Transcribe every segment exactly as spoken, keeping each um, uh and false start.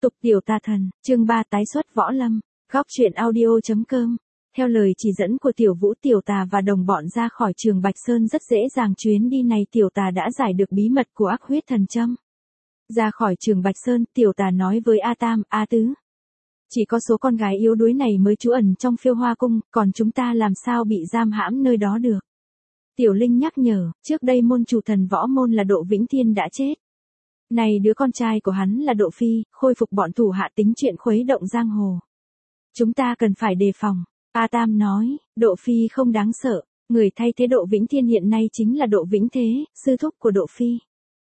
Tục tiểu tà thần, chương ba tái xuất võ lâm, góc truyện audio.com. Theo lời chỉ dẫn của tiểu vũ, tiểu tà và đồng bọn ra khỏi trường Bạch Sơn rất dễ dàng. Chuyến đi này tiểu tà đã giải được bí mật của ác huyết thần châm. Ra khỏi trường Bạch Sơn, tiểu tà nói với A Tam, A Tứ. Chỉ có số con gái yếu đuối này mới trú ẩn trong Phiêu Hoa Cung, còn chúng ta làm sao bị giam hãm nơi đó được. Tiểu Linh nhắc nhở, trước đây môn chủ thần võ môn là Độ Vĩnh Thiên đã chết. Này đứa con trai của hắn là Độ Phi, khôi phục bọn thủ hạ tính chuyện khuấy động giang hồ. Chúng ta cần phải đề phòng. A Tam nói, Độ Phi không đáng sợ, người thay thế Độ Vĩnh Thiên hiện nay chính là Độ Vĩnh Thế, sư thúc của Độ Phi.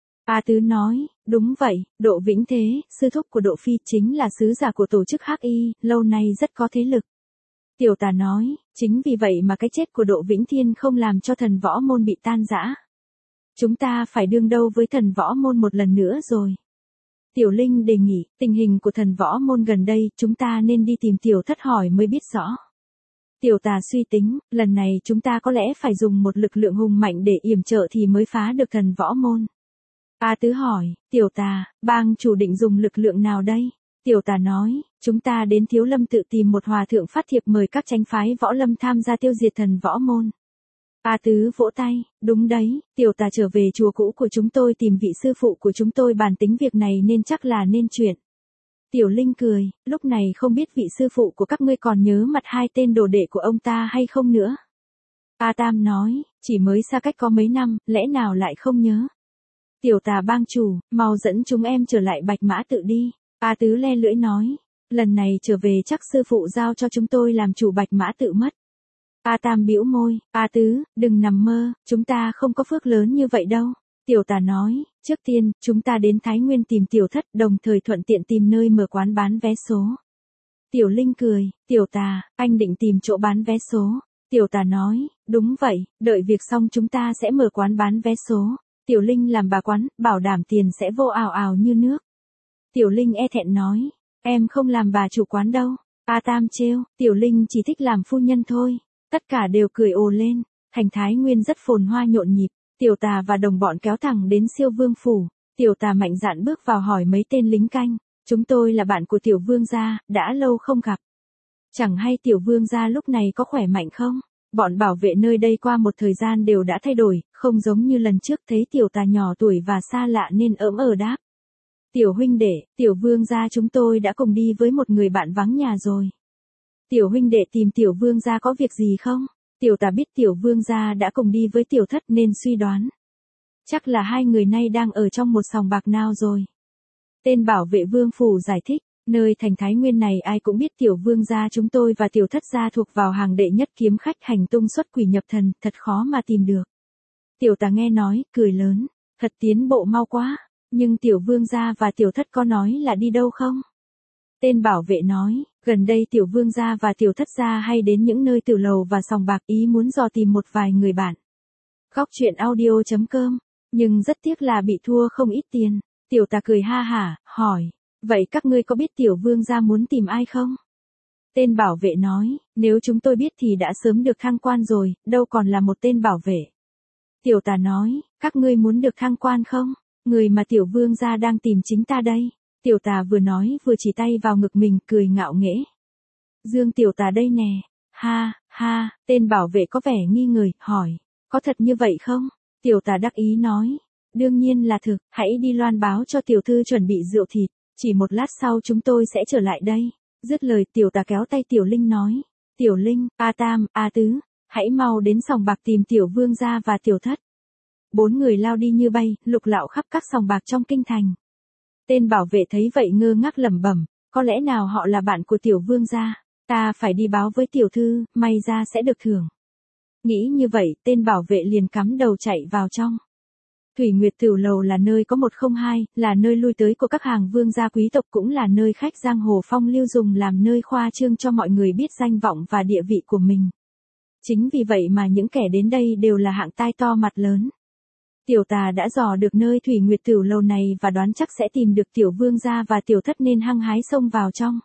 A Tứ nói, đúng vậy, Độ Vĩnh Thế, sư thúc của Độ Phi chính là sứ giả của tổ chức Hắc Y, lâu nay rất có thế lực. Tiểu tà nói, chính vì vậy mà cái chết của Độ Vĩnh Thiên không làm cho thần võ môn bị tan rã. Chúng ta phải đương đầu với thần võ môn một lần nữa rồi. Tiểu Linh đề nghị, tình hình của thần võ môn gần đây, chúng ta nên đi tìm Tiểu Thất hỏi mới biết rõ. Tiểu tà suy tính, lần này chúng ta có lẽ phải dùng một lực lượng hùng mạnh để yểm trợ thì mới phá được thần võ môn. A Tứ hỏi, Tiểu tà, bang chủ định dùng lực lượng nào đây? Tiểu tà nói, chúng ta đến Thiếu Lâm tự tìm một hòa thượng phát thiệp mời các chánh phái võ lâm tham gia tiêu diệt thần võ môn. A Tứ vỗ tay, đúng đấy, tiểu tà trở về chùa cũ của chúng tôi tìm vị sư phụ của chúng tôi bàn tính việc này nên chắc là nên chuyện. Tiểu Linh cười, lúc này không biết vị sư phụ của các ngươi còn nhớ mặt hai tên đồ đệ của ông ta hay không nữa. A Tam nói, chỉ mới xa cách có mấy năm, lẽ nào lại không nhớ. Tiểu tà bang chủ, mau dẫn chúng em trở lại Bạch Mã tự đi. A Tứ le lưỡi nói, lần này trở về chắc sư phụ giao cho chúng tôi làm chủ Bạch Mã tự mất. A Tam bĩu môi, A Tứ, đừng nằm mơ, chúng ta không có phước lớn như vậy đâu. Tiểu tà nói, trước tiên, chúng ta đến Thái Nguyên tìm Tiểu Thất, đồng thời thuận tiện tìm nơi mở quán bán vé số. Tiểu Linh cười, Tiểu tà, anh định tìm chỗ bán vé số. Tiểu tà nói, đúng vậy, đợi việc xong chúng ta sẽ mở quán bán vé số. Tiểu Linh làm bà quán, bảo đảm tiền sẽ vô ào ào như nước. Tiểu Linh e thẹn nói, em không làm bà chủ quán đâu. A Tam trêu, Tiểu Linh chỉ thích làm phu nhân thôi. Tất cả đều cười ồ lên, thành Thái Nguyên rất phồn hoa nhộn nhịp. Tiểu tà và đồng bọn kéo thẳng đến Siêu Vương phủ. Tiểu tà mạnh dạn bước vào hỏi mấy tên lính canh, chúng tôi là bạn của Tiểu Vương gia, đã lâu không gặp. Chẳng hay Tiểu Vương gia lúc này có khỏe mạnh không? Bọn bảo vệ nơi đây qua một thời gian đều đã thay đổi, không giống như lần trước thấy Tiểu tà nhỏ tuổi và xa lạ nên ỡm ờ đáp. Tiểu huynh đệ, Tiểu Vương gia chúng tôi đã cùng đi với một người bạn vắng nhà rồi. Tiểu huynh đệ tìm Tiểu Vương gia có việc gì không? Tiểu tà biết Tiểu Vương gia đã cùng đi với Tiểu Thất nên suy đoán. Chắc là hai người nay đang ở trong một sòng bạc nào rồi. Tên bảo vệ Vương phủ giải thích, nơi thành Thái Nguyên này ai cũng biết Tiểu Vương gia chúng tôi và Tiểu Thất gia thuộc vào hàng đệ nhất kiếm khách hành tung xuất quỷ nhập thần, thật khó mà tìm được. Tiểu tà nghe nói, cười lớn, thật tiến bộ mau quá, nhưng Tiểu Vương gia và Tiểu Thất có nói là đi đâu không? Tên bảo vệ nói, gần đây Tiểu Vương gia và Tiểu Thất gia hay đến những nơi tiểu lầu và sòng bạc, ý muốn dò tìm một vài người bạn. Góc truyện audio.com, nhưng rất tiếc là bị thua không ít tiền. Tiểu tà cười ha hả, hỏi, vậy các ngươi có biết Tiểu Vương gia muốn tìm ai không? Tên bảo vệ nói, nếu chúng tôi biết thì đã sớm được thăng quan rồi, đâu còn là một tên bảo vệ. Tiểu tà nói, các ngươi muốn được thăng quan không? Người mà Tiểu Vương gia đang tìm chính ta đây. Tiểu tà vừa nói vừa chỉ tay vào ngực mình, cười ngạo nghễ. Dương tiểu tà đây nè. Ha, ha, tên bảo vệ có vẻ nghi ngờ, hỏi, có thật như vậy không? Tiểu tà đắc ý nói, đương nhiên là thực, hãy đi loan báo cho tiểu thư chuẩn bị rượu thịt, chỉ một lát sau chúng tôi sẽ trở lại đây. Dứt lời tiểu tà kéo tay Tiểu Linh nói, Tiểu Linh, A Tam, A Tứ, hãy mau đến sòng bạc tìm Tiểu Vương gia và Tiểu Thất. Bốn người lao đi như bay, lục lạo khắp các sòng bạc trong kinh thành. Tên bảo vệ thấy vậy ngơ ngác lẩm bẩm, có lẽ nào họ là bạn của Tiểu Vương gia, ta phải đi báo với tiểu thư, may ra sẽ được thưởng. Nghĩ như vậy, tên bảo vệ liền cắm đầu chạy vào trong. Thủy Nguyệt Tửu Lầu là nơi có một không hai, là nơi lui tới của các hàng vương gia quý tộc, cũng là nơi khách giang hồ phong lưu dùng làm nơi khoa trương cho mọi người biết danh vọng và địa vị của mình. Chính vì vậy mà những kẻ đến đây đều là hạng tai to mặt lớn. Tiểu tà đã dò được nơi Thủy Nguyệt Tửu Lầu này và đoán chắc sẽ tìm được Tiểu Vương gia và Tiểu Thất nên hăng hái xông vào trong.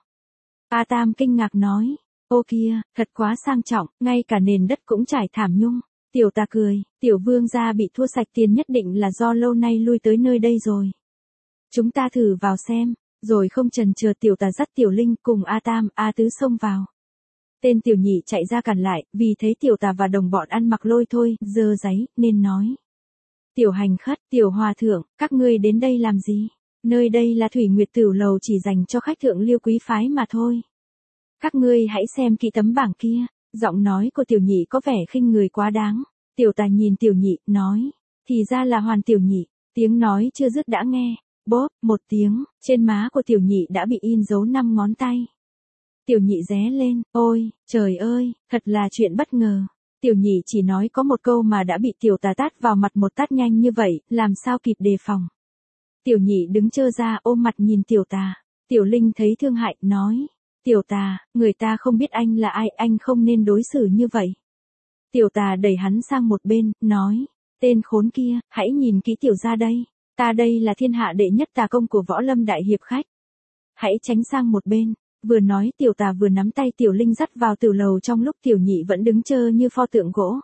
A Tam kinh ngạc nói, ô kia, thật quá sang trọng, ngay cả nền đất cũng trải thảm nhung. Tiểu tà cười, Tiểu Vương gia bị thua sạch tiền nhất định là do lâu nay lui tới nơi đây rồi. Chúng ta thử vào xem. Rồi không chần chừ tiểu tà dắt tiểu linh cùng A Tam, A Tứ xông vào. Tên tiểu nhị chạy ra cản lại, vì thấy tiểu tà và đồng bọn ăn mặc lôi thôi, dơ giấy, nên nói. Tiểu hành khất, tiểu hòa thượng, các ngươi đến đây làm gì? Nơi đây là Thủy Nguyệt Tửu Lầu chỉ dành cho khách thượng lưu quý phái mà thôi. Các ngươi hãy xem kỹ tấm bảng kia. Giọng nói của tiểu nhị có vẻ khinh người quá đáng. Tiểu tà nhìn tiểu nhị, nói. Thì ra là Hoàn tiểu nhị. Tiếng nói chưa dứt đã nghe. Bốp, một tiếng, trên má của tiểu nhị đã bị in dấu năm ngón tay. Tiểu nhị ré lên, ôi, trời ơi, thật là chuyện bất ngờ. Tiểu nhị chỉ nói có một câu mà đã bị tiểu tà tát vào mặt một tát nhanh như vậy, làm sao kịp đề phòng. Tiểu nhị đứng trơ ra ôm mặt nhìn tiểu tà. Tiểu linh thấy thương hại, nói. Tiểu tà, người ta không biết anh là ai, anh không nên đối xử như vậy. Tiểu tà đẩy hắn sang một bên, nói. Tên khốn kia, hãy nhìn kỹ tiểu ra đây. Ta đây là thiên hạ đệ nhất tà công của Võ Lâm đại hiệp khách. Hãy tránh sang một bên. Vừa nói tiểu tà vừa nắm tay tiểu linh dắt vào tử lầu trong lúc tiểu nhị vẫn đứng trơ như pho tượng gỗ.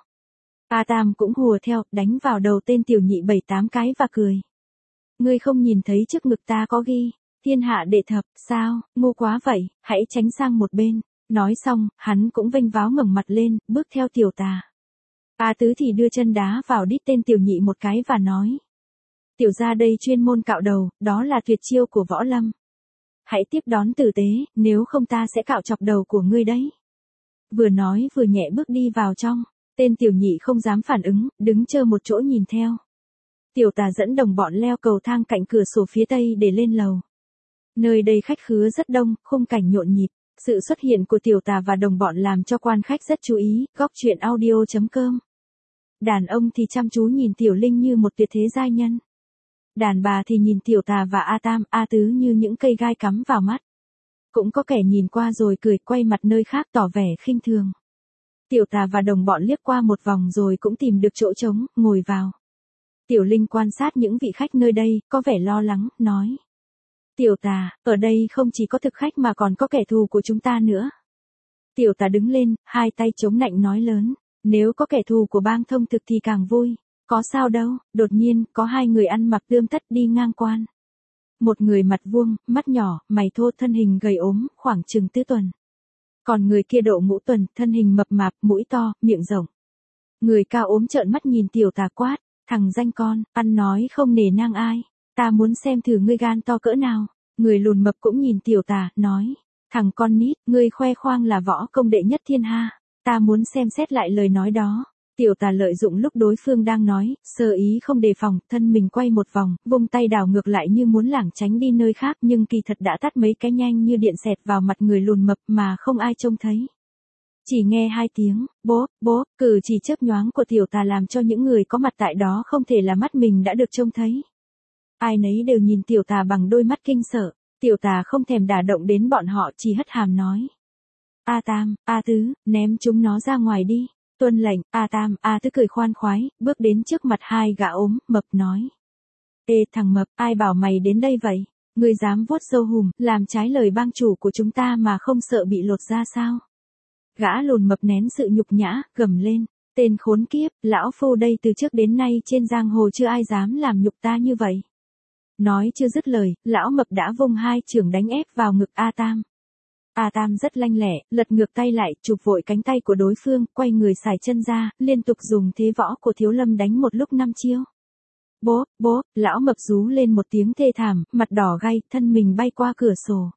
A Tam cũng hùa theo, đánh vào đầu tên tiểu nhị bảy tám cái và cười. Ngươi không nhìn thấy trước ngực ta có ghi, thiên hạ đệ thập, sao, ngu quá vậy, hãy tránh sang một bên. Nói xong, hắn cũng vênh váo ngẩng mặt lên, bước theo tiểu tà. A Tứ thì đưa chân đá vào đít tên tiểu nhị một cái và nói. Tiểu ra đây chuyên môn cạo đầu, đó là tuyệt chiêu của Võ Lâm. Hãy tiếp đón tử tế, nếu không ta sẽ cạo chọc đầu của ngươi đấy. Vừa nói vừa nhẹ bước đi vào trong, tên tiểu nhị không dám phản ứng, đứng chờ một chỗ nhìn theo. Tiểu tà dẫn đồng bọn leo cầu thang cạnh cửa sổ phía tây để lên lầu. Nơi đây khách khứa rất đông, khung cảnh nhộn nhịp. Sự xuất hiện của tiểu tà và đồng bọn làm cho quan khách rất chú ý. Góc truyện audio chấm com. Đàn ông thì chăm chú nhìn tiểu linh như một tuyệt thế giai nhân. Đàn bà thì nhìn tiểu tà và A Tam, A Tứ như những cây gai cắm vào mắt. Cũng có kẻ nhìn qua rồi cười quay mặt nơi khác tỏ vẻ khinh thường. Tiểu tà và đồng bọn liếc qua một vòng rồi cũng tìm được chỗ trống, ngồi vào. Tiểu Linh quan sát những vị khách nơi đây, có vẻ lo lắng, nói. Tiểu tà, ở đây không chỉ có thực khách mà còn có kẻ thù của chúng ta nữa. Tiểu tà đứng lên, hai tay chống nạnh nói lớn. Nếu có kẻ thù của bang thông thực thì càng vui. Có sao đâu, đột nhiên, có hai người ăn mặc tươm tất đi ngang quan. Một người mặt vuông, mắt nhỏ, mày thô thân hình gầy ốm, khoảng chừng tứ tuần. Còn người kia độ ngũ tuần, thân hình mập mạp, mũi to, miệng rộng. Người cao ốm trợn mắt nhìn tiểu tà quát. Thằng danh con, ăn nói không nể nang ai. Ta muốn xem thử ngươi gan to cỡ nào. Người lùn mập cũng nhìn tiểu tà, nói. Thằng con nít, ngươi khoe khoang là võ công đệ nhất thiên hạ. Ta muốn xem xét lại lời nói đó. Tiểu tà lợi dụng lúc đối phương đang nói, sơ ý không đề phòng, thân mình quay một vòng, vung tay đảo ngược lại như muốn lảng tránh đi nơi khác nhưng kỳ thật đã tát mấy cái nhanh như điện xẹt vào mặt người lùn mập mà không ai trông thấy. Chỉ nghe hai tiếng, bố, bố, cử chỉ chớp nhoáng của tiểu tà làm cho những người có mặt tại đó không thể là mắt mình đã được trông thấy. Ai nấy đều nhìn tiểu tà bằng đôi mắt kinh sợ, tiểu tà không thèm đả động đến bọn họ chỉ hất hàm nói. A Tam, A Tứ, ném chúng nó ra ngoài đi. Tuân lệnh, A Tam, A Tứ cười khoan khoái, bước đến trước mặt hai gã ốm, mập nói. Ê thằng mập, ai bảo mày đến đây vậy? Ngươi dám vuốt râu hùm, làm trái lời bang chủ của chúng ta mà không sợ bị lột ra sao? Gã lùn mập nén sự nhục nhã, gầm lên. Tên khốn kiếp, lão phu đây từ trước đến nay trên giang hồ chưa ai dám làm nhục ta như vậy. Nói chưa dứt lời, lão mập đã vung hai chưởng đánh ép vào ngực A Tam. A Tam rất lanh lẹ, lật ngược tay lại, chụp vội cánh tay của đối phương, quay người xài chân ra, liên tục dùng thế võ của Thiếu Lâm đánh một lúc năm chiêu. Bố, bố, lão mập rú lên một tiếng thê thảm, mặt đỏ gay, thân mình bay qua cửa sổ.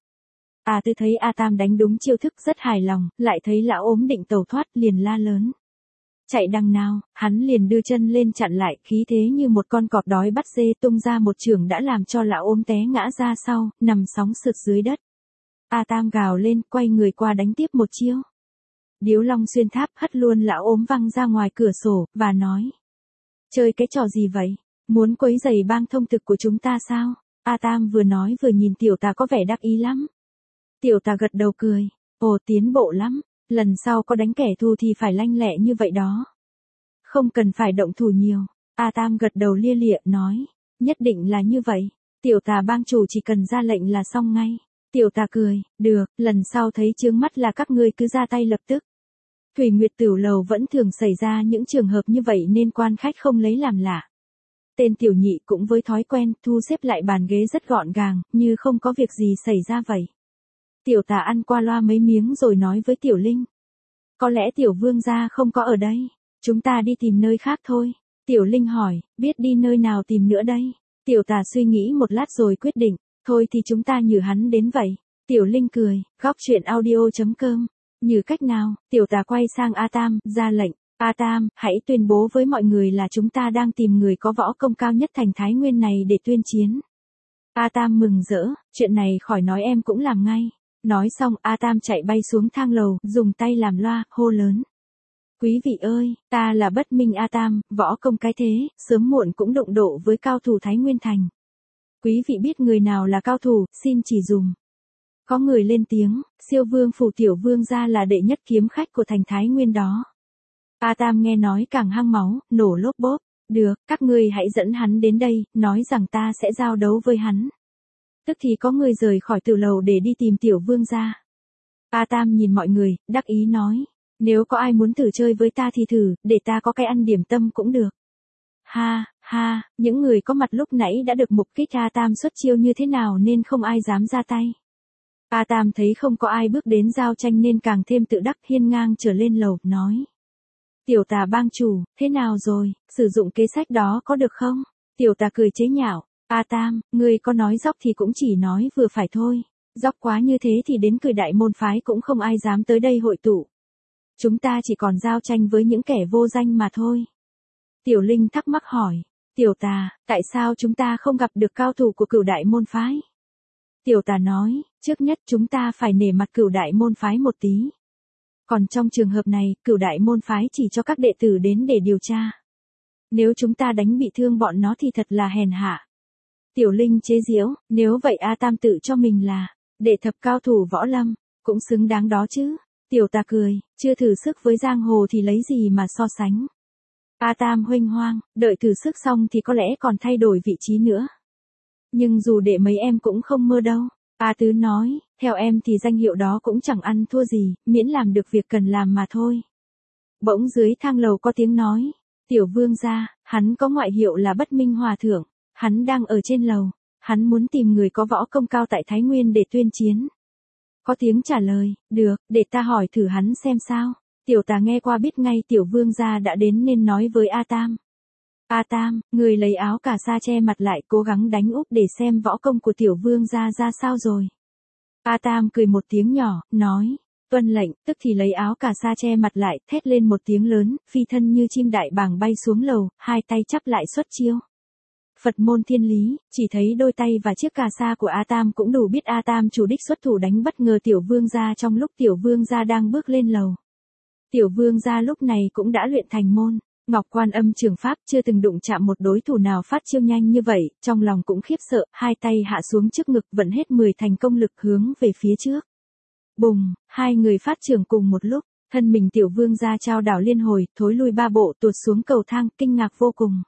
A Tứ thấy A Tam đánh đúng chiêu thức rất hài lòng, lại thấy lão ốm định tẩu thoát, liền la lớn. Chạy đằng nào, hắn liền đưa chân lên chặn lại, khí thế như một con cọp đói bắt dê tung ra một chưởng đã làm cho lão ốm té ngã ra sau, nằm sóng sượt dưới đất. A Tam gào lên, quay người qua đánh tiếp một chiêu. Điếu Long xuyên tháp hất luôn lão ốm văng ra ngoài cửa sổ, và nói. Chơi cái trò gì vậy? Muốn quấy rầy bang thông thực của chúng ta sao? A Tam vừa nói vừa nhìn tiểu tà có vẻ đắc ý lắm. Tiểu tà gật đầu cười. Ồ tiến bộ lắm, lần sau có đánh kẻ thù thì phải lanh lẹ như vậy đó. Không cần phải động thủ nhiều. A Tam gật đầu lia lịa nói. Nhất định là như vậy. Tiểu tà bang chủ chỉ cần ra lệnh là xong ngay. Tiểu tà cười, được, lần sau thấy chướng mắt là các ngươi cứ ra tay lập tức. Thủy Nguyệt Tửu Lầu vẫn thường xảy ra những trường hợp như vậy nên quan khách không lấy làm lạ. Tên tiểu nhị cũng với thói quen thu xếp lại bàn ghế rất gọn gàng, như không có việc gì xảy ra vậy. Tiểu tà ăn qua loa mấy miếng rồi nói với tiểu linh. Có lẽ tiểu vương gia không có ở đây. Chúng ta đi tìm nơi khác thôi. Tiểu linh hỏi, biết đi nơi nào tìm nữa đây? Tiểu tà suy nghĩ một lát rồi quyết định, thôi thì chúng ta nhờ hắn đến vậy. Tiểu linh cười, góc truyện audio chấm com. Như cách nào? Tiểu tà quay sang A Tam, ra lệnh. A Tam, hãy tuyên bố với mọi người là chúng ta đang tìm người có võ công cao nhất thành Thái Nguyên này để tuyên chiến. A Tam mừng rỡ, chuyện này khỏi nói em cũng làm ngay. Nói xong A Tam chạy bay xuống thang lầu, dùng tay làm loa, hô lớn. Quý vị ơi, ta là Bất Minh A Tam, võ công cái thế, sớm muộn cũng đụng độ với cao thủ Thái Nguyên Thành. Quý vị biết người nào là cao thủ, xin chỉ dùm. Có người lên tiếng, siêu vương phủ tiểu vương gia là đệ nhất kiếm khách của thành Thái Nguyên đó. A Tam nghe nói càng hăng máu, nổ lốp bốp. Được, các ngươi hãy dẫn hắn đến đây, nói rằng ta sẽ giao đấu với hắn. Tức thì có người rời khỏi tử lầu để đi tìm tiểu vương gia. A Tam nhìn mọi người, đắc ý nói. Nếu có ai muốn thử chơi với ta thì thử, để ta có cái ăn điểm tâm cũng được. Ha, ha, những người có mặt lúc nãy đã được mục kích A Tam xuất chiêu như thế nào nên không ai dám ra tay. A Tam thấy không có ai bước đến giao tranh nên càng thêm tự đắc, hiên ngang trở lên lầu, nói. Tiểu tà bang chủ, thế nào rồi, sử dụng kế sách đó có được không? Tiểu tà cười chế nhạo, A Tam, ngươi có nói dóc thì cũng chỉ nói vừa phải thôi. Dóc quá như thế thì đến cửu đại môn phái cũng không ai dám tới đây hội tụ. Chúng ta chỉ còn giao tranh với những kẻ vô danh mà thôi. Tiểu Linh thắc mắc hỏi, tiểu tà, tại sao chúng ta không gặp được cao thủ của cửu đại môn phái? Tiểu tà nói, trước nhất chúng ta phải nể mặt cửu đại môn phái một tí. Còn trong trường hợp này, cửu đại môn phái chỉ cho các đệ tử đến để điều tra. Nếu chúng ta đánh bị thương bọn nó thì thật là hèn hạ. Tiểu Linh chế giễu, nếu vậy A Tam tự cho mình là đệ thập cao thủ võ lâm, cũng xứng đáng đó chứ. Tiểu tà cười, chưa thử sức với giang hồ thì lấy gì mà so sánh. A Tam huênh hoang, đợi thử sức xong thì có lẽ còn thay đổi vị trí nữa. Nhưng dù để mấy em cũng không mơ đâu. A Tứ nói, theo em thì danh hiệu đó cũng chẳng ăn thua gì, miễn làm được việc cần làm mà thôi. Bỗng dưới thang lầu có tiếng nói, tiểu vương gia, hắn có ngoại hiệu là Bất Minh Hòa Thượng, hắn đang ở trên lầu, hắn muốn tìm người có võ công cao tại Thái Nguyên để tuyên chiến. Có tiếng trả lời, được, để ta hỏi thử hắn xem sao. Tiểu tà nghe qua biết ngay tiểu vương gia đã đến nên nói với A Tam. A Tam, người lấy áo cà sa che mặt lại cố gắng đánh úp để xem võ công của tiểu vương gia ra sao rồi. A Tam cười một tiếng nhỏ, nói, tuân lệnh, tức thì lấy áo cà sa che mặt lại, thét lên một tiếng lớn, phi thân như chim đại bàng bay xuống lầu, hai tay chắp lại xuất chiêu. Phật môn thiên lý, chỉ thấy đôi tay và chiếc cà sa của A Tam cũng đủ biết A Tam chủ đích xuất thủ đánh bất ngờ tiểu vương gia trong lúc tiểu vương gia đang bước lên lầu. Tiểu vương gia lúc này cũng đã luyện thành môn Ngọc Quan Âm Trường Pháp, chưa từng đụng chạm một đối thủ nào phát chiêu nhanh như vậy, trong lòng cũng khiếp sợ, hai tay hạ xuống trước ngực vận hết mười thành công lực hướng về phía trước. Bùng, hai người phát trường cùng một lúc, thân mình tiểu vương gia trao đảo liên hồi, thối lui ba bộ tuột xuống cầu thang, kinh ngạc vô cùng.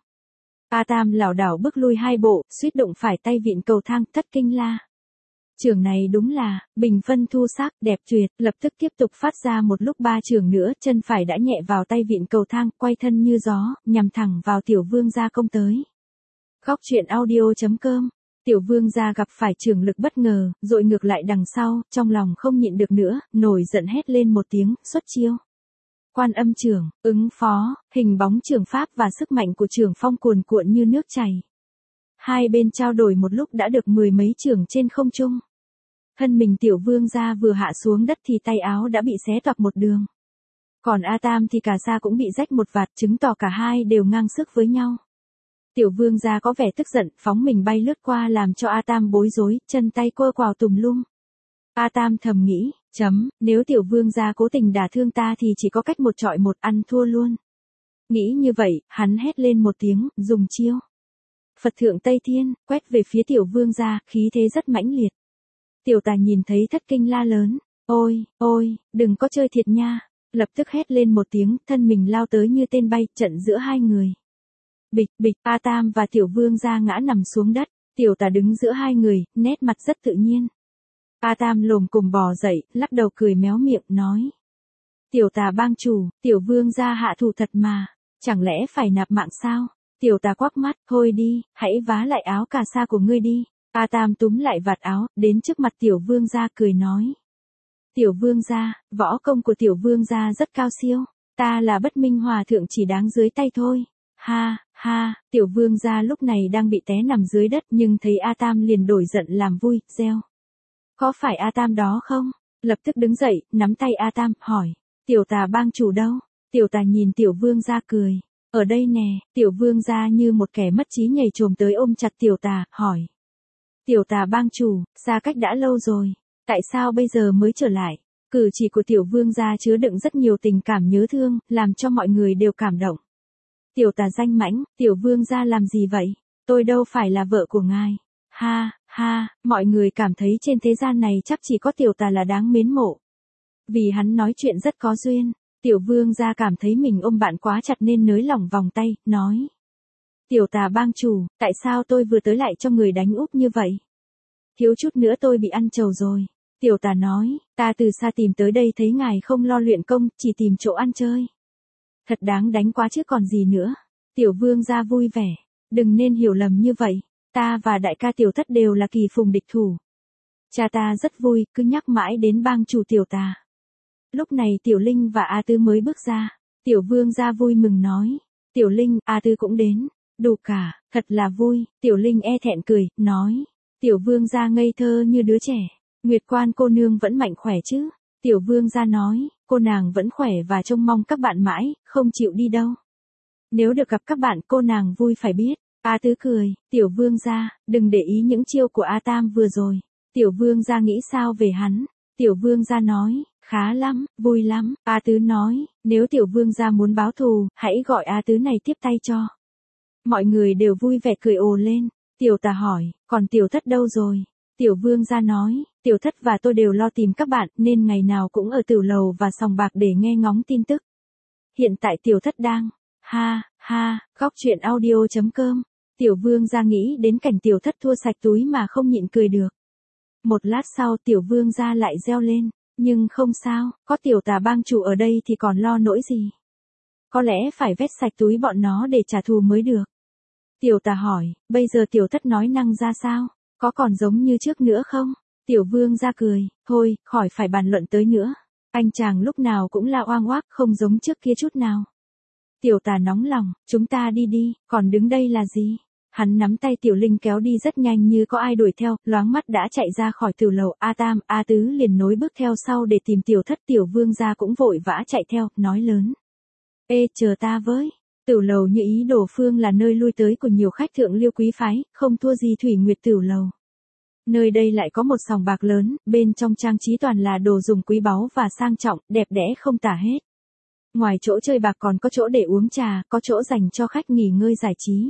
A Tam lảo đảo bước lui hai bộ, suýt đụng phải tay vịn cầu thang, thất kinh la. Trường này đúng là, bình phân thu sắc, đẹp tuyệt, lập tức tiếp tục phát ra một lúc ba trường nữa, chân phải đã nhẹ vào tay vịn cầu thang, quay thân như gió, nhằm thẳng vào tiểu vương gia công tới. Góc truyện audio chấm com, tiểu vương gia gặp phải trường lực bất ngờ, dội ngược lại đằng sau, trong lòng không nhịn được nữa, nổi giận hét lên một tiếng, xuất chiêu. Quan Âm trưởng, ứng phó, hình bóng trường pháp và sức mạnh của trường phong cuồn cuộn như nước chảy. Hai bên trao đổi một lúc đã được mười mấy trường trên không trung. Thân mình tiểu vương gia vừa hạ xuống đất thì tay áo đã bị xé toạc một đường. Còn A Tam thì cà sa cũng bị rách một vạt, chứng tỏ cả hai đều ngang sức với nhau. Tiểu vương gia có vẻ tức giận, phóng mình bay lướt qua làm cho A Tam bối rối, chân tay quơ quào tùm lum. A Tam thầm nghĩ, chấm, nếu tiểu vương gia cố tình đả thương ta thì chỉ có cách một trọi một, ăn thua luôn. Nghĩ như vậy, hắn hét lên một tiếng, dùng chiêu Phật thượng Tây Thiên, quét về phía tiểu vương gia, khí thế rất mãnh liệt. Tiểu tà nhìn thấy thất kinh la lớn, ôi, ôi, đừng có chơi thiệt nha, lập tức hét lên một tiếng, thân mình lao tới như tên bay, trận giữa hai người. Bịch, bịch, A Tam và tiểu vương gia ngã nằm xuống đất, tiểu tà đứng giữa hai người, nét mặt rất tự nhiên. A Tam lồm cồm bò dậy, lắc đầu cười méo miệng, nói. Tiểu tà bang chủ, tiểu vương gia hạ thủ thật mà, chẳng lẽ phải nạp mạng sao? Tiểu tà quắc mắt, thôi đi, hãy vá lại áo cà sa của ngươi đi. A Tam túm lại vạt áo, đến trước mặt tiểu vương gia cười nói. Tiểu vương gia, võ công của tiểu vương gia rất cao siêu, ta là Bất Minh Hòa thượng chỉ đáng dưới tay thôi. Ha, ha, tiểu vương gia lúc này đang bị té nằm dưới đất nhưng thấy A Tam liền đổi giận làm vui, reo. Có phải A Tam đó không? Lập tức đứng dậy, nắm tay A Tam, hỏi. Tiểu tà bang chủ đâu? Tiểu tà nhìn tiểu vương gia cười. Ở đây nè, tiểu vương gia như một kẻ mất trí nhảy trồm tới ôm chặt tiểu tà, hỏi. Tiểu tà bang chủ, xa cách đã lâu rồi, tại sao bây giờ mới trở lại? Cử chỉ của tiểu vương gia chứa đựng rất nhiều tình cảm nhớ thương, làm cho mọi người đều cảm động. Tiểu tà danh mãnh, tiểu vương gia làm gì vậy? Tôi đâu phải là vợ của ngài. Ha, ha, mọi người cảm thấy trên thế gian này chắc chỉ có tiểu tà là đáng mến mộ. Vì hắn nói chuyện rất có duyên, tiểu vương gia cảm thấy mình ôm bạn quá chặt nên nới lỏng vòng tay, nói. Tiểu tà bang chủ, tại sao tôi vừa tới lại cho người đánh úp như vậy? Thiếu chút nữa tôi bị ăn trầu rồi. Tiểu tà nói, ta từ xa tìm tới đây thấy ngài không lo luyện công, chỉ tìm chỗ ăn chơi. Thật đáng đánh quá chứ còn gì nữa. Tiểu vương gia vui vẻ, đừng nên hiểu lầm như vậy, ta và đại ca tiểu thất đều là kỳ phùng địch thủ. Cha ta rất vui, cứ nhắc mãi đến bang chủ tiểu tà. Lúc này tiểu linh và A Tư mới bước ra, tiểu vương gia vui mừng nói, tiểu linh, A Tư cũng đến, đủ cả, thật là vui, tiểu linh e thẹn cười, nói, tiểu vương gia ngây thơ như đứa trẻ, Nguyệt Quan cô nương vẫn mạnh khỏe chứ? Tiểu vương gia nói, cô nàng vẫn khỏe và trông mong các bạn mãi, không chịu đi đâu. Nếu được gặp các bạn cô nàng vui phải biết. A Tứ cười, tiểu vương gia, đừng để ý những chiêu của A Tam vừa rồi. Tiểu vương gia nghĩ sao về hắn? Tiểu vương gia nói, khá lắm, vui lắm. A Tứ nói, nếu tiểu vương gia muốn báo thù, hãy gọi A Tứ này tiếp tay cho. Mọi người đều vui vẻ cười ồ lên. Tiểu tà hỏi, còn tiểu thất đâu rồi? Tiểu vương gia nói, tiểu thất và tôi đều lo tìm các bạn nên ngày nào cũng ở tiểu lầu và sòng bạc để nghe ngóng tin tức. Hiện tại tiểu thất đang, ha, ha, góc truyện audio chấm com. Tiểu vương gia nghĩ đến cảnh tiểu thất thua sạch túi mà không nhịn cười được. Một lát sau tiểu vương gia lại reo lên, nhưng không sao, có tiểu tà bang chủ ở đây thì còn lo nỗi gì. Có lẽ phải vét sạch túi bọn nó để trả thù mới được. Tiểu tà hỏi, bây giờ tiểu thất nói năng ra sao? Có còn giống như trước nữa không? Tiểu vương ra cười, thôi, khỏi phải bàn luận tới nữa. Anh chàng lúc nào cũng la oang oác không giống trước kia chút nào. Tiểu tà nóng lòng, chúng ta đi đi, còn đứng đây là gì? Hắn nắm tay tiểu linh kéo đi rất nhanh như có ai đuổi theo, loáng mắt đã chạy ra khỏi tiểu lầu. A Tam, A Tứ liền nối bước theo sau để tìm tiểu thất. Tiểu vương gia cũng vội vã chạy theo, nói lớn. Ê, chờ ta với. Tiểu lầu như ý đồ phương là nơi lui tới của nhiều khách thượng lưu quý phái, không thua gì Thủy Nguyệt tiểu lầu. Nơi đây lại có một sòng bạc lớn, bên trong trang trí toàn là đồ dùng quý báu và sang trọng, đẹp đẽ không tả hết. Ngoài chỗ chơi bạc còn có chỗ để uống trà, có chỗ dành cho khách nghỉ ngơi giải trí.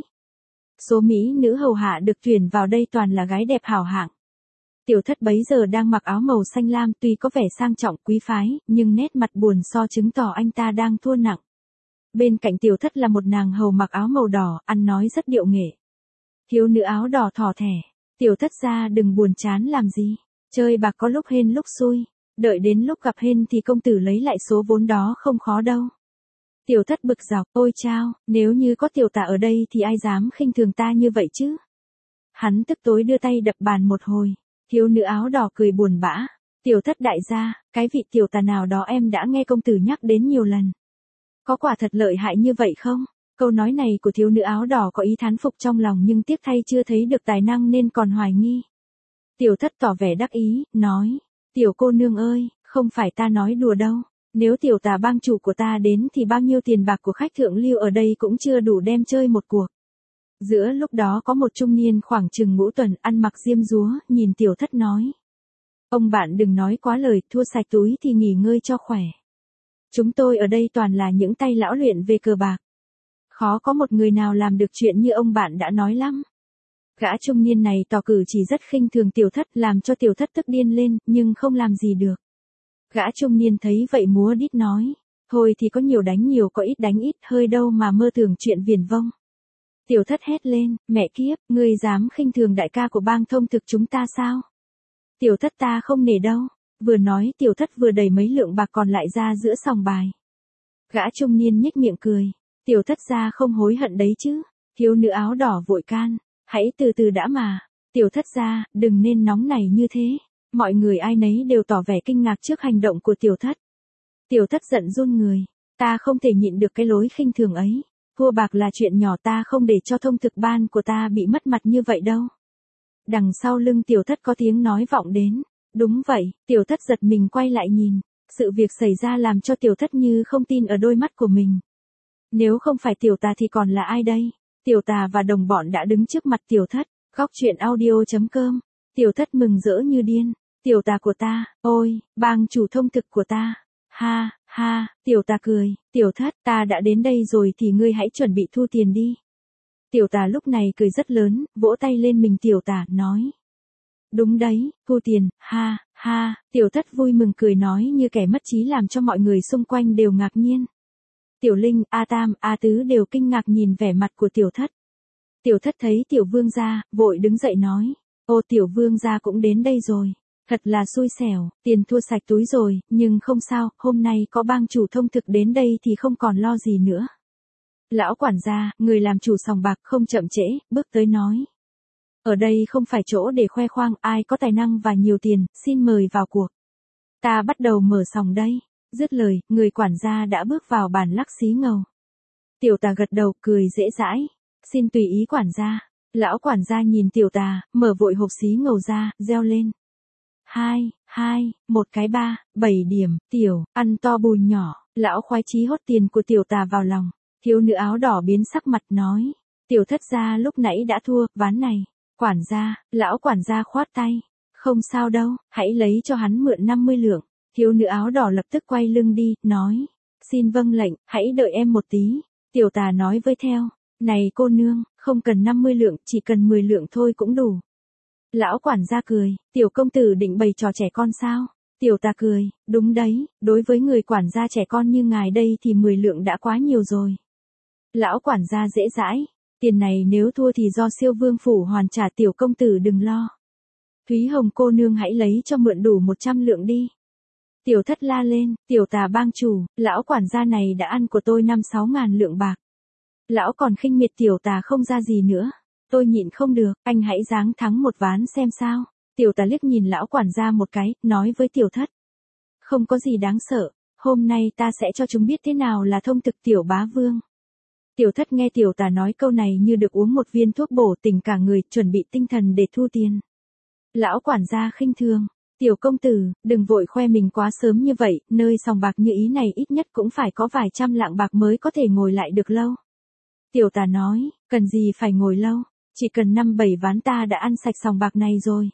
Số mỹ nữ hầu hạ được tuyển vào đây toàn là gái đẹp hảo hạng. Tiểu thất bấy giờ đang mặc áo màu xanh lam tuy có vẻ sang trọng quý phái, nhưng nét mặt buồn so chứng tỏ anh ta đang thua nặng. Bên cạnh tiểu thất là một nàng hầu mặc áo màu đỏ, ăn nói rất điệu nghệ. Thiếu nữ áo đỏ thỏ thẻ. Tiểu thất gia đừng buồn chán làm gì. Chơi bạc có lúc hên lúc xui. Đợi đến lúc gặp hên thì công tử lấy lại số vốn đó không khó đâu. Tiểu thất bực dọc, ôi chao, nếu như có tiểu tà ở đây thì ai dám khinh thường ta như vậy chứ. Hắn tức tối đưa tay đập bàn một hồi. Thiếu nữ áo đỏ cười buồn bã. Tiểu thất đại gia, cái vị tiểu tà nào đó em đã nghe công tử nhắc đến nhiều lần. Có quả thật lợi hại như vậy không? Câu nói này của thiếu nữ áo đỏ có ý thán phục trong lòng nhưng tiếc thay chưa thấy được tài năng nên còn hoài nghi. Tiểu thất tỏ vẻ đắc ý, nói. Tiểu cô nương ơi, không phải ta nói đùa đâu. Nếu tiểu tà bang chủ của ta đến thì bao nhiêu tiền bạc của khách thượng lưu ở đây cũng chưa đủ đem chơi một cuộc. Giữa lúc đó có một trung niên khoảng chừng ngũ tuần ăn mặc diêm dúa, nhìn tiểu thất nói. Ông bạn đừng nói quá lời, thua sạch túi thì nghỉ ngơi cho khỏe. Chúng tôi ở đây toàn là những tay lão luyện về cờ bạc. Khó có một người nào làm được chuyện như ông bạn đã nói lắm. Gã trung niên này tỏ cử chỉ rất khinh thường tiểu thất làm cho tiểu thất tức điên lên, nhưng không làm gì được. Gã trung niên thấy vậy múa đít nói. Thôi thì có nhiều đánh nhiều có ít đánh ít hơi đâu mà mơ tưởng chuyện viển vông. Tiểu thất hét lên, mẹ kiếp, ngươi dám khinh thường đại ca của bang thông thực chúng ta sao? Tiểu thất ta không nể đâu. Vừa nói tiểu thất vừa đẩy mấy lượng bạc còn lại ra giữa sòng bài. Gã trung niên nhếch miệng cười. Tiểu thất gia không hối hận đấy chứ. Thiếu nữ áo đỏ vội can, hãy từ từ đã mà. Tiểu thất gia, đừng nên nóng nảy như thế. Mọi người ai nấy đều tỏ vẻ kinh ngạc trước hành động của tiểu thất. Tiểu thất giận run người, ta không thể nhịn được cái lối khinh thường ấy. Thua bạc là chuyện nhỏ, ta không để cho thông thực ban của ta bị mất mặt như vậy đâu. Đằng sau lưng tiểu thất có tiếng nói vọng đến. Đúng vậy, tiểu thất giật mình quay lại nhìn. Sự việc xảy ra làm cho tiểu thất như không tin ở đôi mắt của mình. Nếu không phải tiểu tà thì còn là ai đây? Tiểu tà và đồng bọn đã đứng trước mặt tiểu thất. Góc truyện audio chấm com. Tiểu thất mừng rỡ như điên. Tiểu tà của ta, ôi, bang chủ thông thực của ta. Ha, ha, tiểu tà cười. Tiểu thất, ta đã đến đây rồi thì ngươi hãy chuẩn bị thu tiền đi. Tiểu tà lúc này cười rất lớn, vỗ tay lên mình tiểu tà, nói. Đúng đấy, thu tiền, ha, ha, tiểu thất vui mừng cười nói như kẻ mất trí làm cho mọi người xung quanh đều ngạc nhiên. Tiểu Linh, A Tam, A Tứ đều kinh ngạc nhìn vẻ mặt của tiểu thất. Tiểu thất thấy tiểu vương gia, vội đứng dậy nói. Ô tiểu vương gia cũng đến đây rồi. Thật là xui xẻo, tiền thua sạch túi rồi, nhưng không sao, hôm nay có bang chủ thông thực đến đây thì không còn lo gì nữa. Lão quản gia, người làm chủ sòng bạc không chậm trễ, bước tới nói. Ở đây không phải chỗ để khoe khoang, ai có tài năng và nhiều tiền, xin mời vào cuộc. Ta bắt đầu mở sòng đây. Dứt lời, người quản gia đã bước vào bàn lắc xí ngầu. Tiểu tà gật đầu, cười dễ dãi. Xin tùy ý quản gia. Lão quản gia nhìn tiểu tà, mở vội hộp xí ngầu ra, reo lên. Hai, hai, một cái ba, bảy điểm, tiểu, ăn to bùi nhỏ. Lão khoái chí hốt tiền của tiểu tà vào lòng. Thiếu nữ áo đỏ biến sắc mặt nói. Tiểu thất gia lúc nãy đã thua, ván này. Quản gia, lão quản gia khoát tay. Không sao đâu, hãy lấy cho hắn mượn năm mươi lượng. Thiếu nữ áo đỏ lập tức quay lưng đi, nói. Xin vâng lệnh, hãy đợi em một tí. Tiểu tà nói với theo. Này cô nương, không cần năm mươi lượng, chỉ cần mười lượng thôi cũng đủ. Lão quản gia cười, tiểu công tử định bày trò trẻ con sao? Tiểu tà cười, đúng đấy, đối với người quản gia trẻ con như ngài đây thì mười lượng đã quá nhiều rồi. Lão quản gia dễ dãi, tiền này nếu thua thì do siêu vương phủ hoàn trả, tiểu công tử đừng lo. Thúy Hồng cô nương hãy lấy cho mượn đủ một trăm lượng đi. Tiểu thất la lên, tiểu tà bang chủ, lão quản gia này đã ăn của tôi năm sáu ngàn lượng bạc. Lão còn khinh miệt tiểu tà không ra gì nữa. Tôi nhịn không được, anh hãy giáng thắng một ván xem sao. Tiểu tà liếc nhìn lão quản gia một cái, nói với tiểu thất. Không có gì đáng sợ, hôm nay ta sẽ cho chúng biết thế nào là thông thực tiểu bá vương. Tiểu thất nghe tiểu tà nói câu này như được uống một viên thuốc bổ tỉnh cả người, chuẩn bị tinh thần để thu tiền. Lão quản gia khinh thường. Tiểu công tử, đừng vội khoe mình quá sớm như vậy, nơi sòng bạc như ý này ít nhất cũng phải có vài trăm lạng bạc mới có thể ngồi lại được lâu. Tiểu tà nói, cần gì phải ngồi lâu, chỉ cần năm bảy ván ta đã ăn sạch sòng bạc này rồi.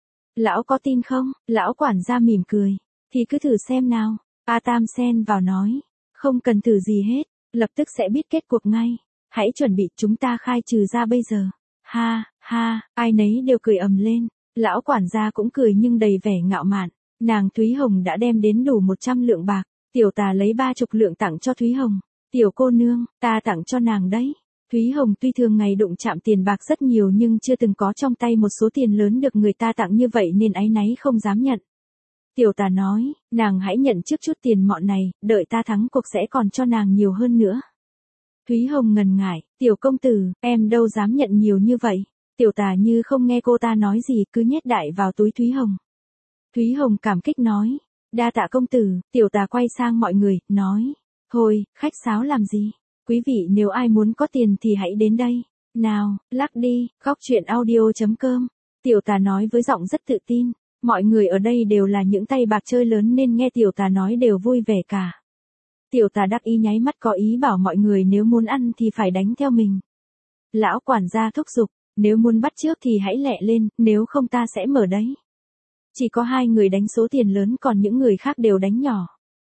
Lão có tin không? Lão quản gia mỉm cười, thì cứ thử xem nào. A Tam xen vào nói, không cần thử gì hết, lập tức sẽ biết kết cuộc ngay. Hãy chuẩn bị, chúng ta khai trừ ra bây giờ. Ha, ha, ai nấy đều cười ầm lên. Lão quản gia cũng cười nhưng đầy vẻ ngạo mạn. Nàng Thúy Hồng đã đem đến đủ một trăm lượng bạc. Tiểu tà lấy ba chục lượng tặng cho Thúy Hồng. Tiểu cô nương, ta tặng cho nàng đấy. Thúy Hồng tuy thường ngày đụng chạm tiền bạc rất nhiều nhưng chưa từng có trong tay một số tiền lớn được người ta tặng như vậy nên áy náy không dám nhận. Tiểu tà nói, nàng hãy nhận trước chút tiền mọn này, đợi ta thắng cuộc sẽ còn cho nàng nhiều hơn nữa. Thúy Hồng ngần ngại, tiểu công tử, em đâu dám nhận nhiều như vậy. Tiểu tà như không nghe cô ta nói gì cứ nhét đại vào túi Thúy Hồng. Thúy Hồng cảm kích nói, đa tạ công tử. Tiểu tà quay sang mọi người, nói, thôi, khách sáo làm gì. Quý vị nếu ai muốn có tiền thì hãy đến đây. Nào, lắc đi, góc truyện audio chấm com. Tiểu tà nói với giọng rất tự tin. Mọi người ở đây đều là những tay bạc chơi lớn nên nghe tiểu tà nói đều vui vẻ cả. Tiểu tà đắc ý nháy mắt có ý bảo mọi người nếu muốn ăn thì phải đánh theo mình. Lão quản gia thúc giục, nếu muốn bắt trước thì hãy lẹ lên, nếu không ta sẽ mở đấy. Chỉ có hai người đánh số tiền lớn còn những người khác đều đánh nhỏ.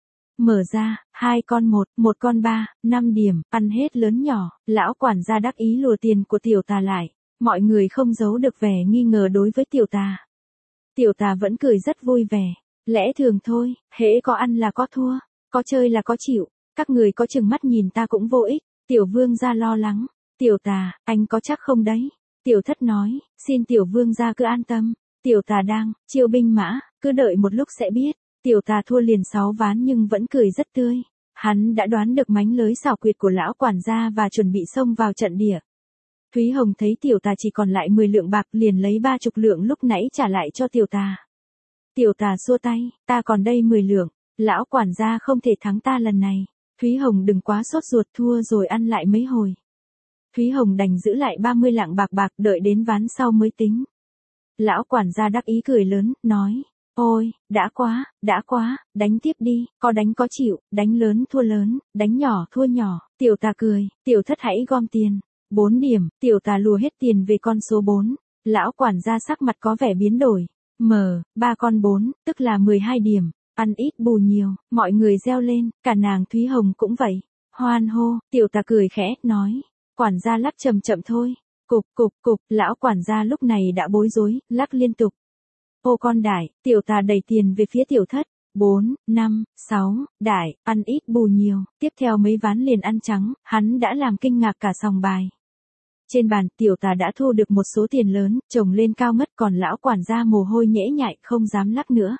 Mở ra, hai con một, một con ba, năm điểm, ăn hết lớn nhỏ. Lão quản gia đắc ý lùa tiền của tiểu tà lại. Mọi người không giấu được vẻ nghi ngờ đối với tiểu tà. Tiểu tà vẫn cười rất vui vẻ. Lẽ thường thôi, hễ có ăn là có thua, có chơi là có chịu. Các người có chừng mắt nhìn ta cũng vô ích. Tiểu vương gia lo lắng. Tiểu tà, anh có chắc không đấy? Tiểu thất nói, xin tiểu vương gia cứ an tâm. Tiểu tà đang chiêu binh mã, cứ đợi một lúc sẽ biết. Tiểu tà thua liền sáu ván nhưng vẫn cười rất tươi. Hắn đã đoán được mánh lới xảo quyệt của lão quản gia và chuẩn bị xông vào trận địa. Thúy Hồng thấy tiểu tà chỉ còn lại mười lượng bạc liền lấy ba chục lượng lúc nãy trả lại cho tiểu tà. Tiểu tà xua tay, ta còn đây mười lượng, lão quản gia không thể thắng ta lần này. Thúy Hồng đừng quá sốt ruột, thua rồi ăn lại mấy hồi. Thúy Hồng đành giữ lại ba mươi lạng bạc bạc đợi đến ván sau mới tính. Lão quản gia đắc ý cười lớn, nói, ôi, đã quá, đã quá, đánh tiếp đi, có đánh có chịu, đánh lớn thua lớn, đánh nhỏ thua nhỏ. Tiểu tà cười, tiểu thất hãy gom tiền. Bốn điểm, tiểu tà lùa hết tiền về con số bốn. Lão quản gia sắc mặt có vẻ biến đổi. Mờ, ba con bốn, tức là mười hai điểm. Ăn ít bù nhiều, mọi người reo lên, cả nàng Thúy Hồng cũng vậy. Hoan hô, tiểu tà cười khẽ, nói. Quản gia lắc chậm chậm thôi. Cục, cục, cục, lão quản gia lúc này đã bối rối, lắc liên tục. Ô con đại, tiểu tà đẩy tiền về phía tiểu thất. Bốn, năm, sáu, đại, ăn ít bù nhiều, tiếp theo mấy ván liền ăn trắng, hắn đã làm kinh ngạc cả sòng bài. Trên bàn, tiểu tà đã thu được một số tiền lớn, chồng lên cao ngất, còn lão quản gia mồ hôi nhễ nhại, không dám lắc nữa.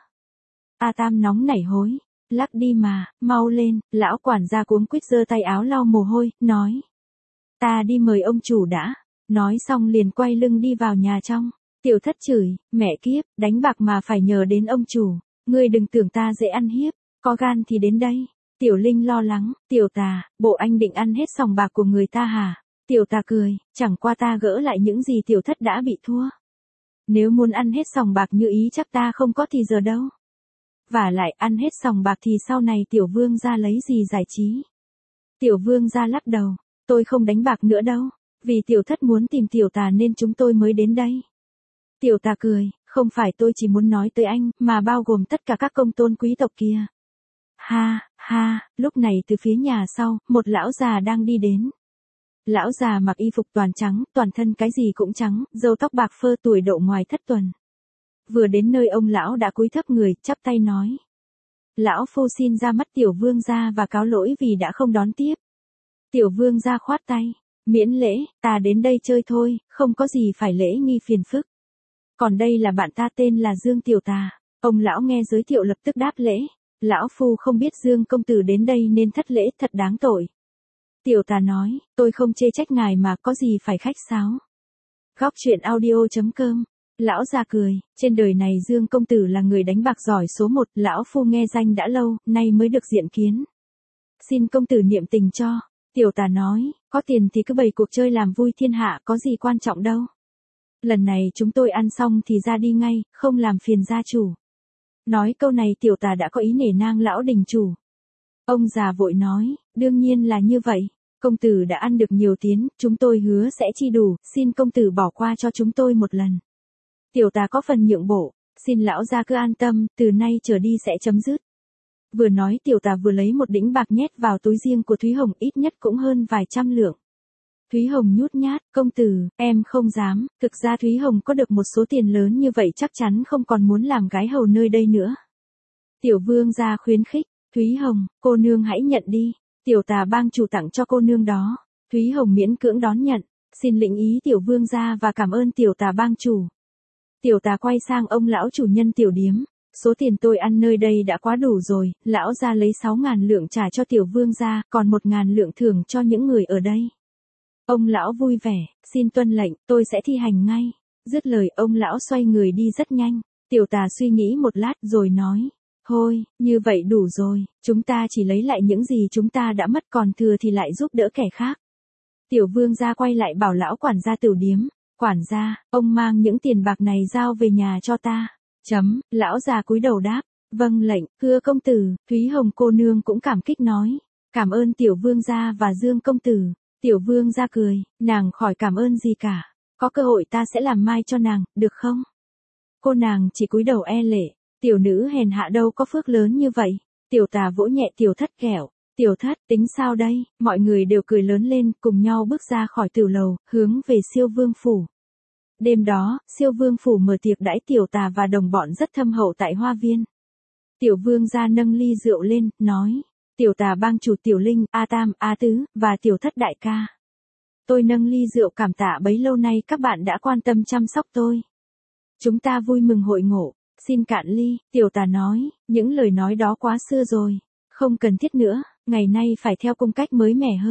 A Tam nóng nảy hối, lắc đi mà, mau lên, lão quản gia cuống quýt giơ tay áo lau mồ hôi, nói. Ta đi mời ông chủ đã, nói xong liền quay lưng đi vào nhà trong. Tiểu thất chửi, mẹ kiếp, đánh bạc mà phải nhờ đến ông chủ, ngươi đừng tưởng ta dễ ăn hiếp, có gan thì đến đây. Tiểu Linh lo lắng, tiểu tà, bộ anh định ăn hết sòng bạc của người ta hả? Tiểu tà cười, chẳng qua ta gỡ lại những gì tiểu thất đã bị thua. Nếu muốn ăn hết sòng bạc như ý chắc ta không có thì giờ đâu. Và lại ăn hết sòng bạc thì sau này tiểu vương ra lấy gì giải trí. Tiểu vương ra lắc đầu, tôi không đánh bạc nữa đâu, vì tiểu thất muốn tìm tiểu tà nên chúng tôi mới đến đây. Tiểu tà cười, không phải tôi chỉ muốn nói tới anh, mà bao gồm tất cả các công tôn quý tộc kia. Ha, ha, lúc này từ phía nhà sau, một lão già đang đi đến. Lão già mặc y phục toàn trắng, toàn thân cái gì cũng trắng, râu tóc bạc phơ, tuổi độ ngoài thất tuần. Vừa đến nơi ông lão đã cúi thấp người, chắp tay nói. Lão phu xin ra mắt tiểu vương gia và cáo lỗi vì đã không đón tiếp. Tiểu vương gia khoát tay, miễn lễ, ta đến đây chơi thôi, không có gì phải lễ nghi phiền phức. Còn đây là bạn ta tên là Dương Tiểu Tà. Ông lão nghe giới thiệu lập tức đáp lễ. Lão phu không biết Dương công tử đến đây nên thất lễ, thật đáng tội. Tiểu Tà nói, tôi không chê trách ngài mà có gì phải khách sáo. Góc truyện audio chấm com. Lão già cười, trên đời này Dương công tử là người đánh bạc giỏi số một, lão phu nghe danh đã lâu, nay mới được diện kiến. Xin công tử niệm tình cho. Tiểu Tà nói, có tiền thì cứ bày cuộc chơi làm vui thiên hạ, có gì quan trọng đâu. Lần này chúng tôi ăn xong thì ra đi ngay, không làm phiền gia chủ. Nói câu này tiểu Tà đã có ý nể nang lão đình chủ. Ông già vội nói, đương nhiên là như vậy. Công tử đã ăn được nhiều tiến, chúng tôi hứa sẽ chi đủ, xin công tử bỏ qua cho chúng tôi một lần. Tiểu Tà có phần nhượng bộ, xin lão gia cứ an tâm, từ nay trở đi sẽ chấm dứt. Vừa nói tiểu Tà vừa lấy một đĩnh bạc nhét vào túi riêng của Thúy Hồng, ít nhất cũng hơn vài trăm lượng. Thúy Hồng nhút nhát, công tử, em không dám, thực ra Thúy Hồng có được một số tiền lớn như vậy chắc chắn không còn muốn làm gái hầu nơi đây nữa. Tiểu vương gia khuyến khích, Thúy Hồng, cô nương hãy nhận đi, tiểu Tà bang chủ tặng cho cô nương đó. Thúy Hồng miễn cưỡng đón nhận, xin lĩnh ý tiểu vương gia và cảm ơn tiểu Tà bang chủ. Tiểu Tà quay sang ông lão chủ nhân tiểu điếm, số tiền tôi ăn nơi đây đã quá đủ rồi, lão gia lấy sáu ngàn lượng trả cho tiểu vương gia, còn một ngàn lượng thưởng cho những người ở đây. Ông lão vui vẻ, xin tuân lệnh, tôi sẽ thi hành ngay. Dứt lời ông lão xoay người đi rất nhanh. Tiểu Tà suy nghĩ một lát rồi nói. Thôi, như vậy đủ rồi, chúng ta chỉ lấy lại những gì chúng ta đã mất, còn thừa thì lại giúp đỡ kẻ khác. Tiểu vương gia quay lại bảo lão quản gia tiểu điếm. Quản gia, ông mang những tiền bạc này giao về nhà cho ta. Chấm, lão già cúi đầu đáp. Vâng lệnh, thưa công tử. Thúy Hồng cô nương cũng cảm kích nói. Cảm ơn tiểu vương gia và Dương công tử. Tiểu vương ra cười, nàng khỏi cảm ơn gì cả, có cơ hội ta sẽ làm mai cho nàng, được không? Cô nàng chỉ cúi đầu e lệ, tiểu nữ hèn hạ đâu có phước lớn như vậy. Tiểu Tà vỗ nhẹ tiểu thất kẹo, tiểu thất tính sao đây? Mọi người đều cười lớn lên, cùng nhau bước ra khỏi tử lầu, hướng về siêu vương phủ. Đêm đó, siêu vương phủ mở tiệc đãi tiểu Tà và đồng bọn rất thâm hậu tại hoa viên. Tiểu vương ra nâng ly rượu lên, nói. Tiểu Tà bang chủ Tiểu Linh, A Tam, A Tứ, và tiểu thất đại ca. Tôi nâng ly rượu cảm tạ bấy lâu nay các bạn đã quan tâm chăm sóc tôi. Chúng ta vui mừng hội ngộ, xin cạn ly, tiểu Tà nói, những lời nói đó quá xưa rồi, không cần thiết nữa, ngày nay phải theo cung cách mới mẻ hơn.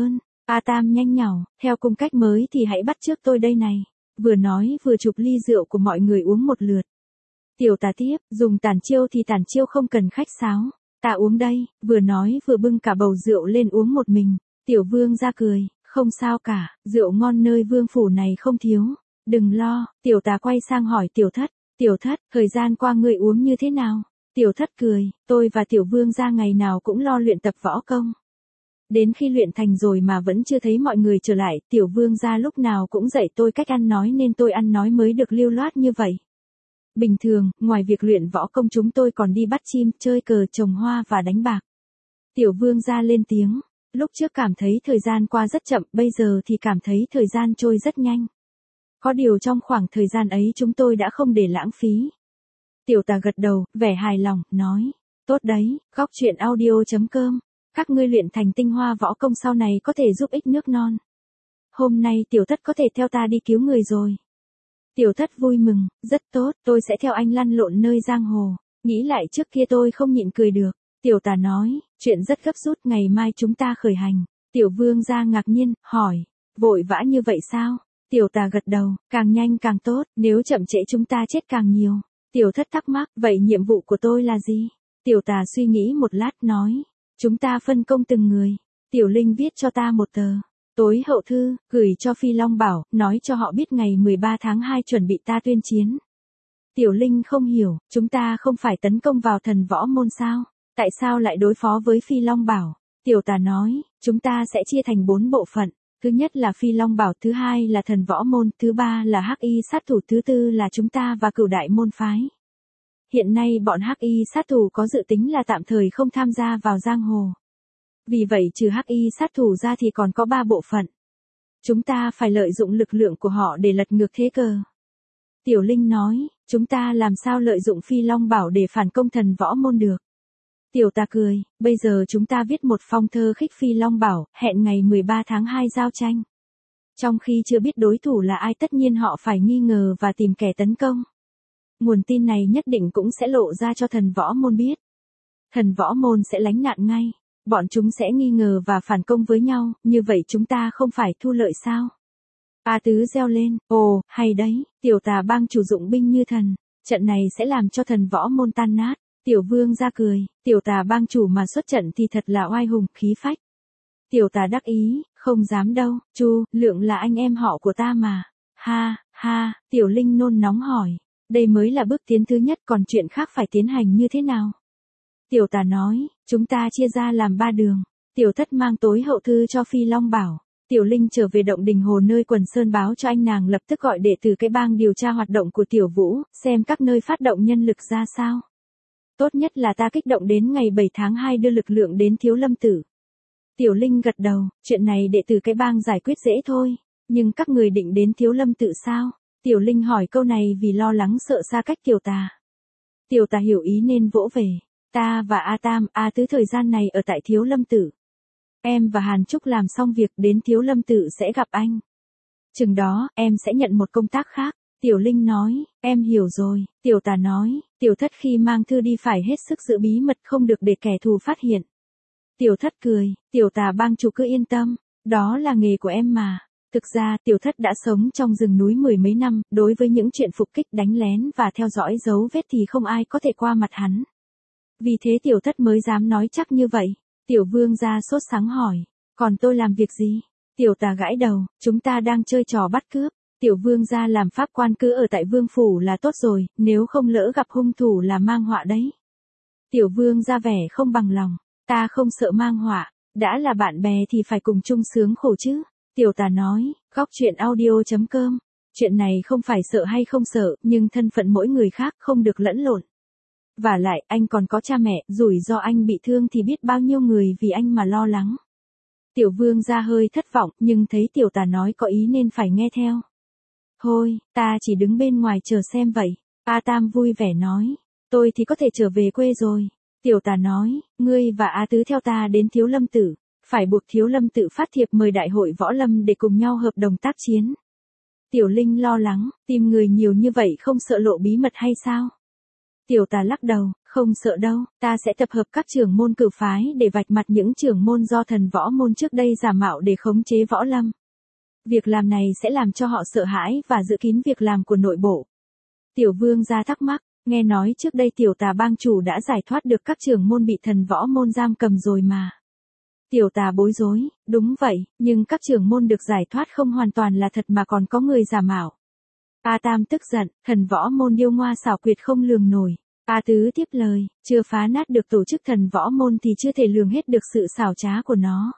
A Tam nhanh nhảu, theo cung cách mới thì hãy bắt chước tôi đây này. Vừa nói vừa chụp ly rượu của mọi người uống một lượt. Tiểu tà tiếp, dùng tản chiêu thì tản chiêu không cần khách sáo. Ta uống đây, vừa nói vừa bưng cả bầu rượu lên uống một mình. Tiểu vương ra cười, không sao cả, rượu ngon nơi vương phủ này không thiếu. Đừng lo, tiểu tà quay sang hỏi tiểu thất. Tiểu thất, thời gian qua ngươi uống như thế nào? Tiểu thất cười, tôi và tiểu vương ra ngày nào cũng lo luyện tập võ công. Đến khi luyện thành rồi mà vẫn chưa thấy mọi người trở lại, tiểu vương ra lúc nào cũng dạy tôi cách ăn nói nên tôi ăn nói mới được lưu loát như vậy. Bình thường, ngoài việc luyện võ công chúng tôi còn đi bắt chim, chơi cờ, trồng hoa và đánh bạc. Tiểu vương ra lên tiếng, lúc trước cảm thấy thời gian qua rất chậm, bây giờ thì cảm thấy thời gian trôi rất nhanh. Có điều trong khoảng thời gian ấy chúng tôi đã không để lãng phí. Tiểu tà gật đầu, vẻ hài lòng, nói, tốt đấy, góc truyện audio chấm com. Các ngươi luyện thành tinh hoa võ công sau này có thể giúp ích nước non. Hôm nay tiểu thất có thể theo ta đi cứu người rồi. Tiểu thất vui mừng, rất tốt, tôi sẽ theo anh lăn lộn nơi giang hồ. Nghĩ lại trước kia tôi không nhịn cười được. Tiểu tà nói, chuyện rất gấp rút, ngày mai chúng ta khởi hành. Tiểu vương ra ngạc nhiên, hỏi, vội vã như vậy sao? Tiểu tà gật đầu, càng nhanh càng tốt, nếu chậm trễ chúng ta chết càng nhiều. Tiểu thất thắc mắc, vậy nhiệm vụ của tôi là gì? Tiểu tà suy nghĩ một lát nói, chúng ta phân công từng người. Tiểu Linh viết cho ta một tờ tối hậu thư, gửi cho Phi Long Bảo, nói cho họ biết ngày mười ba tháng hai chuẩn bị ta tuyên chiến. Tiểu Linh không hiểu, chúng ta không phải tấn công vào thần võ môn sao? Tại sao lại đối phó với Phi Long Bảo? Tiểu tà nói, chúng ta sẽ chia thành bốn bộ phận. Thứ nhất là Phi Long Bảo, thứ hai là thần võ môn, thứ ba là Hắc Y sát thủ, thứ tư là chúng ta và Cửu Đại môn phái. Hiện nay bọn Hắc Y sát thủ có dự tính là tạm thời không tham gia vào giang hồ. Vì vậy trừ Hắc Y sát thủ ra thì còn có ba bộ phận. Chúng ta phải lợi dụng lực lượng của họ để lật ngược thế cờ. Tiểu Linh nói, chúng ta làm sao lợi dụng Phi Long Bảo để phản công thần võ môn được? Tiểu tà cười, bây giờ chúng ta viết một phong thơ khích Phi Long Bảo, hẹn ngày mười ba tháng hai giao tranh. Trong khi chưa biết đối thủ là ai tất nhiên họ phải nghi ngờ và tìm kẻ tấn công. Nguồn tin này nhất định cũng sẽ lộ ra cho thần võ môn biết. Thần võ môn sẽ lánh nạn ngay. Bọn chúng sẽ nghi ngờ và phản công với nhau, như vậy chúng ta không phải thu lợi sao? A Tứ reo lên, ồ, hay đấy, tiểu tà bang chủ dụng binh như thần, trận này sẽ làm cho thần võ môn tan nát. Tiểu vương ra cười, tiểu tà bang chủ mà xuất trận thì thật là oai hùng, khí phách. Tiểu tà đắc ý, không dám đâu, Chu, Lượng là anh em họ của ta mà. Ha, ha, tiểu Linh nôn nóng hỏi, đây mới là bước tiến thứ nhất, còn chuyện khác phải tiến hành như thế nào? Tiểu tà nói, chúng ta chia ra làm ba đường. Tiểu thất mang tối hậu thư cho Phi Long Bảo. Tiểu Linh trở về động đình hồ nơi Quần Sơn báo cho anh nàng lập tức gọi đệ tử cái bang điều tra hoạt động của Tiểu Vũ, xem các nơi phát động nhân lực ra sao. Tốt nhất là ta kích động đến ngày bảy tháng hai đưa lực lượng đến Thiếu Lâm Tử. Tiểu Linh gật đầu, chuyện này đệ tử cái bang giải quyết dễ thôi, nhưng các người định đến Thiếu Lâm Tự sao? Tiểu Linh hỏi câu này vì lo lắng sợ xa cách Tiểu tà. Tiểu tà hiểu ý nên vỗ về. Ta và A Tam, A Tứ thời gian này ở tại Thiếu Lâm Tử. Em và Hàn Trúc làm xong việc đến Thiếu Lâm Tử sẽ gặp anh. Chừng đó, em sẽ nhận một công tác khác. Tiểu Linh nói, em hiểu rồi. Tiểu tà nói, tiểu thất khi mang thư đi phải hết sức giữ bí mật, không được để kẻ thù phát hiện. Tiểu thất cười, tiểu tà bang chủ cứ yên tâm, đó là nghề của em mà. Thực ra, tiểu thất đã sống trong rừng núi mười mấy năm, đối với những chuyện phục kích, đánh lén và theo dõi dấu vết thì không ai có thể qua mặt hắn. Vì thế tiểu thất mới dám nói chắc như vậy. Tiểu vương ra sốt sáng hỏi, còn tôi làm việc gì? Tiểu tà gãi đầu, chúng ta đang chơi trò bắt cướp. Tiểu vương ra làm pháp quan cứ ở tại vương phủ là tốt rồi, nếu không lỡ gặp hung thủ là mang họa đấy. Tiểu vương ra vẻ không bằng lòng, ta không sợ mang họa, đã là bạn bè thì phải cùng chung sướng khổ chứ. Tiểu tà nói, góc truyện audio chấm com, chuyện này không phải sợ hay không sợ, nhưng thân phận mỗi người khác không được lẫn lộn. Và lại, anh còn có cha mẹ, rủi do anh bị thương thì biết bao nhiêu người vì anh mà lo lắng. Tiểu vương ra hơi thất vọng, nhưng thấy tiểu tà nói có ý nên phải nghe theo. Thôi, ta chỉ đứng bên ngoài chờ xem vậy. A Tam vui vẻ nói, tôi thì có thể trở về quê rồi. Tiểu tà nói, ngươi và A Tứ theo ta đến Thiếu Lâm Tử, phải buộc Thiếu Lâm Tự phát thiệp mời đại hội võ lâm để cùng nhau hợp đồng tác chiến. Tiểu Linh lo lắng, tìm người nhiều như vậy không sợ lộ bí mật hay sao? Tiểu tà lắc đầu, không sợ đâu, ta sẽ tập hợp các trưởng môn cử phái để vạch mặt những trưởng môn do thần võ môn trước đây giả mạo để khống chế võ lâm. Việc làm này sẽ làm cho họ sợ hãi và giữ kín việc làm của nội bộ. Tiểu vương gia thắc mắc, nghe nói trước đây tiểu tà bang chủ đã giải thoát được các trưởng môn bị thần võ môn giam cầm rồi mà. Tiểu tà bối rối, đúng vậy, nhưng các trưởng môn được giải thoát không hoàn toàn là thật mà còn có người giả mạo. A Tam tức giận, thần võ môn điêu ngoa xảo quyệt không lường nổi. A Tứ tiếp lời, chưa phá nát được tổ chức thần võ môn thì chưa thể lường hết được sự xảo trá của nó.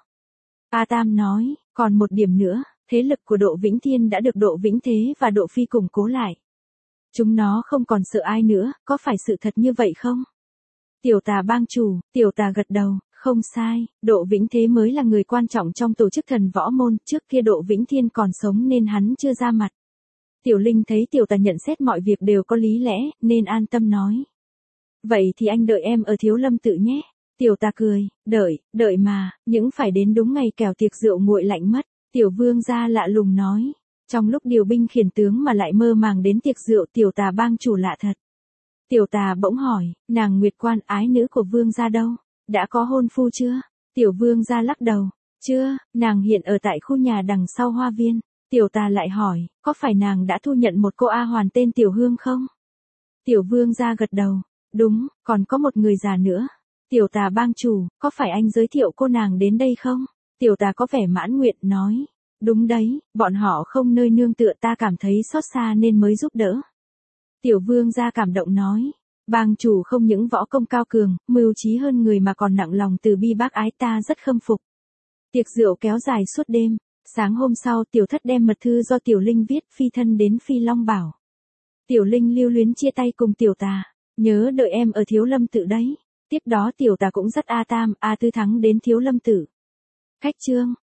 A Tam nói, còn một điểm nữa, thế lực của Độ Vĩnh Thiên đã được Độ Vĩnh Thế và Độ Phi củng cố lại. Chúng nó không còn sợ ai nữa, có phải sự thật như vậy không? Tiểu tà bang chủ, tiểu tà gật đầu, không sai, Độ Vĩnh Thế mới là người quan trọng trong tổ chức thần võ môn, trước kia Độ Vĩnh Thiên còn sống nên hắn chưa ra mặt. Tiểu Linh thấy tiểu tà nhận xét mọi việc đều có lý lẽ, nên an tâm nói. Vậy thì anh đợi em ở Thiếu Lâm tự nhé. Tiểu tà cười, đợi, đợi mà, những phải đến đúng ngày kẻo tiệc rượu nguội lạnh mất. Tiểu vương gia lạ lùng nói. Trong lúc điều binh khiển tướng mà lại mơ màng đến tiệc rượu, tiểu tà bang chủ lạ thật. Tiểu tà bỗng hỏi, nàng Nguyệt Quan ái nữ của vương gia đâu? Đã có hôn phu chưa? Tiểu vương gia lắc đầu. Chưa, nàng hiện ở tại khu nhà đằng sau hoa viên. Tiểu tà lại hỏi, có phải nàng đã thu nhận một cô A hoàn tên Tiểu Hương không? Tiểu vương gia gật đầu. Đúng, còn có một người già nữa. Tiểu tà bang chủ, có phải anh giới thiệu cô nàng đến đây không? Tiểu tà có vẻ mãn nguyện nói. Đúng đấy, bọn họ không nơi nương tựa, ta cảm thấy xót xa nên mới giúp đỡ. Tiểu vương gia cảm động nói. Bang chủ không những võ công cao cường, mưu trí hơn người mà còn nặng lòng từ bi bác ái, ta rất khâm phục. Tiệc rượu kéo dài suốt đêm. Sáng hôm sau tiểu thất đem mật thư do Tiểu Linh viết phi thân đến Phi Long Bảo. Tiểu Linh lưu luyến chia tay cùng tiểu tà. Nhớ đợi em ở Thiếu Lâm tự đấy. Tiếp đó tiểu tà cũng dắt A Tam, A Tư Thắng đến Thiếu Lâm tự. Khách chương.